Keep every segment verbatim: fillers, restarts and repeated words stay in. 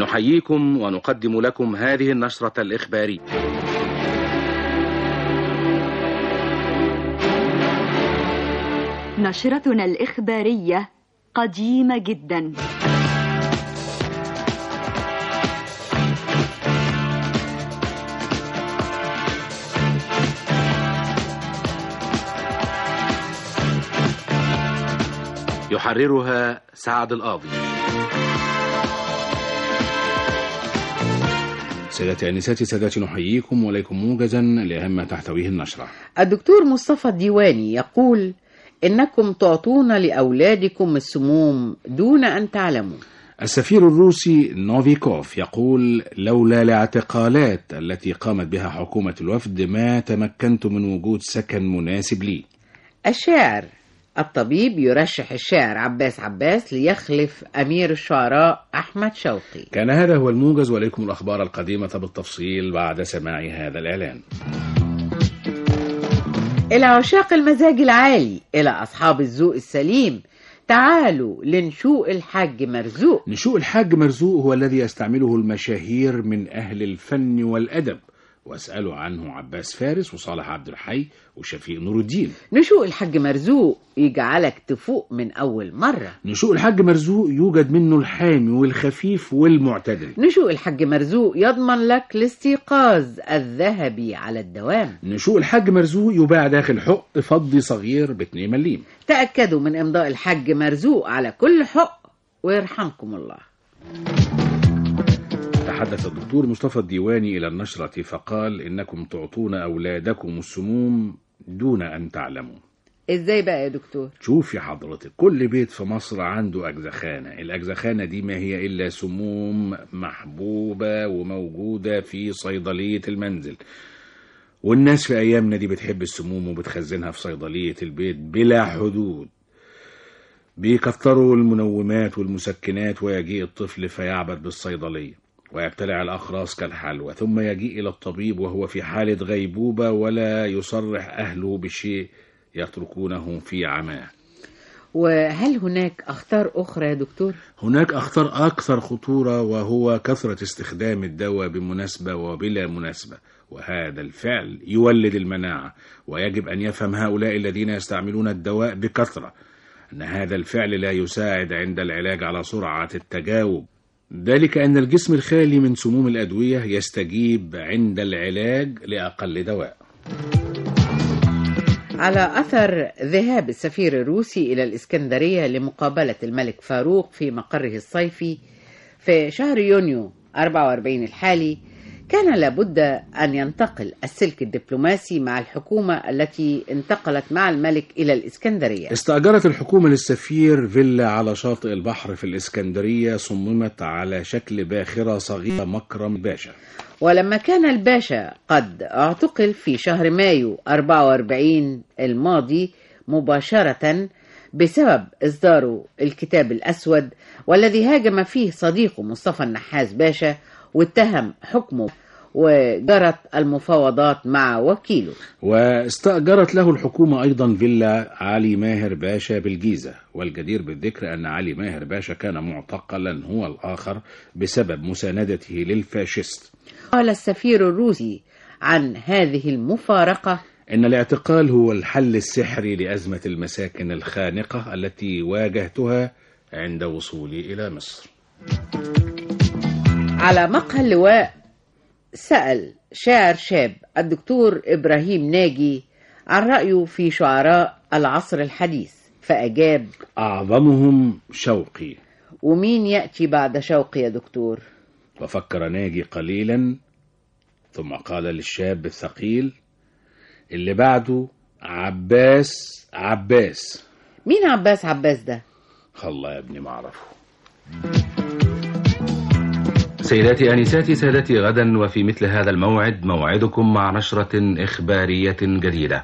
نحييكم ونقدم لكم هذه النشرة الإخبارية. نشرتنا الإخبارية قديمة جدا. يحررها سعد القاضي. سيداتي أنساتي سادتي، نحييكم وليكم موجزا لأهم ما تحتويه النشرة. الدكتور مصطفى الديواني يقول إنكم تعطون لأولادكم السموم دون أن تعلموا. السفير الروسي نوفيكوف يقول لولا الاعتقالات التي قامت بها حكومة الوفد ما تمكنت من وجود سكن مناسب لي. الشاعر الطبيب يرشح الشاعر عباس عباس ليخلف أمير الشعراء أحمد شوقي. كان هذا هو الموجز، وليكم الأخبار القديمة بالتفصيل بعد سماع هذا الإعلان. إلى عشاق المزاج العالي، إلى أصحاب الذوق السليم، تعالوا لنشوء الحاج مرزوق. نشوء الحاج مرزوق هو الذي يستعمله المشاهير من أهل الفن والأدب، واسألوا عنه عباس فارس وصالح عبد الحي وشفيق نور الدين. نشوء الحاج مرزوق يجعلك تفوق من أول مرة. نشوء الحاج مرزوق يوجد منه الحامي والخفيف والمعتدل. نشوء الحاج مرزوق يضمن لك الاستيقاظ الذهبي على الدوام. نشوء الحاج مرزوق يباع داخل حق فضي صغير باتنين مليم. تأكدوا من إمضاء الحاج مرزوق على كل حق ويرحمكم الله. تحدث الدكتور مصطفى الديواني إلى النشرة فقال إنكم تعطون أولادكم السموم دون أن تعلموا. إزاي بقى يا دكتور؟ شوف يا حضرتك، كل بيت في مصر عنده أجزخانة. الأجزخانة دي ما هي إلا سموم محبوبة وموجودة في صيدلية المنزل، والناس في أيامنا دي بتحب السموم وبتخزنها في صيدلية البيت بلا حدود. بيكتروا المنومات والمسكنات، ويجيء الطفل فيعبث بالصيدلية ويبتلع الأخراس كالحلوى، ثم يجيء إلى الطبيب وهو في حالة غيبوبة ولا يصرح أهله بشيء يتركونه في عماه. وهل هناك أخطار أخرى يا دكتور؟ هناك أخطار أكثر خطورة، وهو كثرة استخدام الدواء بمناسبة وبلا مناسبة، وهذا الفعل يولد المناعة. ويجب أن يفهم هؤلاء الذين يستعملون الدواء بكثرة أن هذا الفعل لا يساعد عند العلاج على سرعة التجاوب، ذلك أن الجسم الخالي من سموم الأدوية يستجيب عند العلاج لأقل دواء. على أثر ذهاب السفير الروسي إلى الإسكندرية لمقابلة الملك فاروق في مقره الصيفي في شهر يونيو أربعة وأربعين الحالي، كان لابد أن ينتقل السلك الدبلوماسي مع الحكومة التي انتقلت مع الملك إلى الإسكندرية. استأجرت الحكومة للسفير فيلا على شاطئ البحر في الإسكندرية، صممت على شكل باخرة صغيرة مكرم باشا. ولما كان الباشا قد اعتقل في شهر مايو أربعة وأربعين الماضي مباشرة بسبب إصداره الكتاب الأسود، والذي هاجم فيه صديقه مصطفى النحاس باشا واتهم حكمه، وجرت المفاوضات مع وكيله. واستأجرت له الحكومة أيضا فيلا علي ماهر باشا بالجيزة، والجدير بالذكر أن علي ماهر باشا كان معتقلا هو الآخر بسبب مساندته للفاشيست. قال السفير الروسي عن هذه المفارقة إن الاعتقال هو الحل السحري لأزمة المساكن الخانقة التي واجهتها عند وصولي إلى مصر. على مقهى اللواء سأل شاعر شاب الدكتور إبراهيم ناجي عن رأيه في شعراء العصر الحديث، فأجاب: أعظمهم شوقي. ومين يأتي بعد شوقي يا دكتور؟ وفكر ناجي قليلا ثم قال للشاب الثقيل: اللي بعده عباس عباس. مين عباس عباس ده؟ الله يا ابني ما أعرفه. سيداتي أنساتي سادتي، غدا وفي مثل هذا الموعد موعدكم مع نشرة إخبارية جديدة،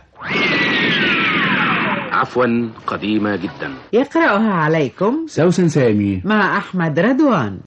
عفوا قديمة جدا، يقرأها عليكم سوسن سامي مع أحمد رضوان.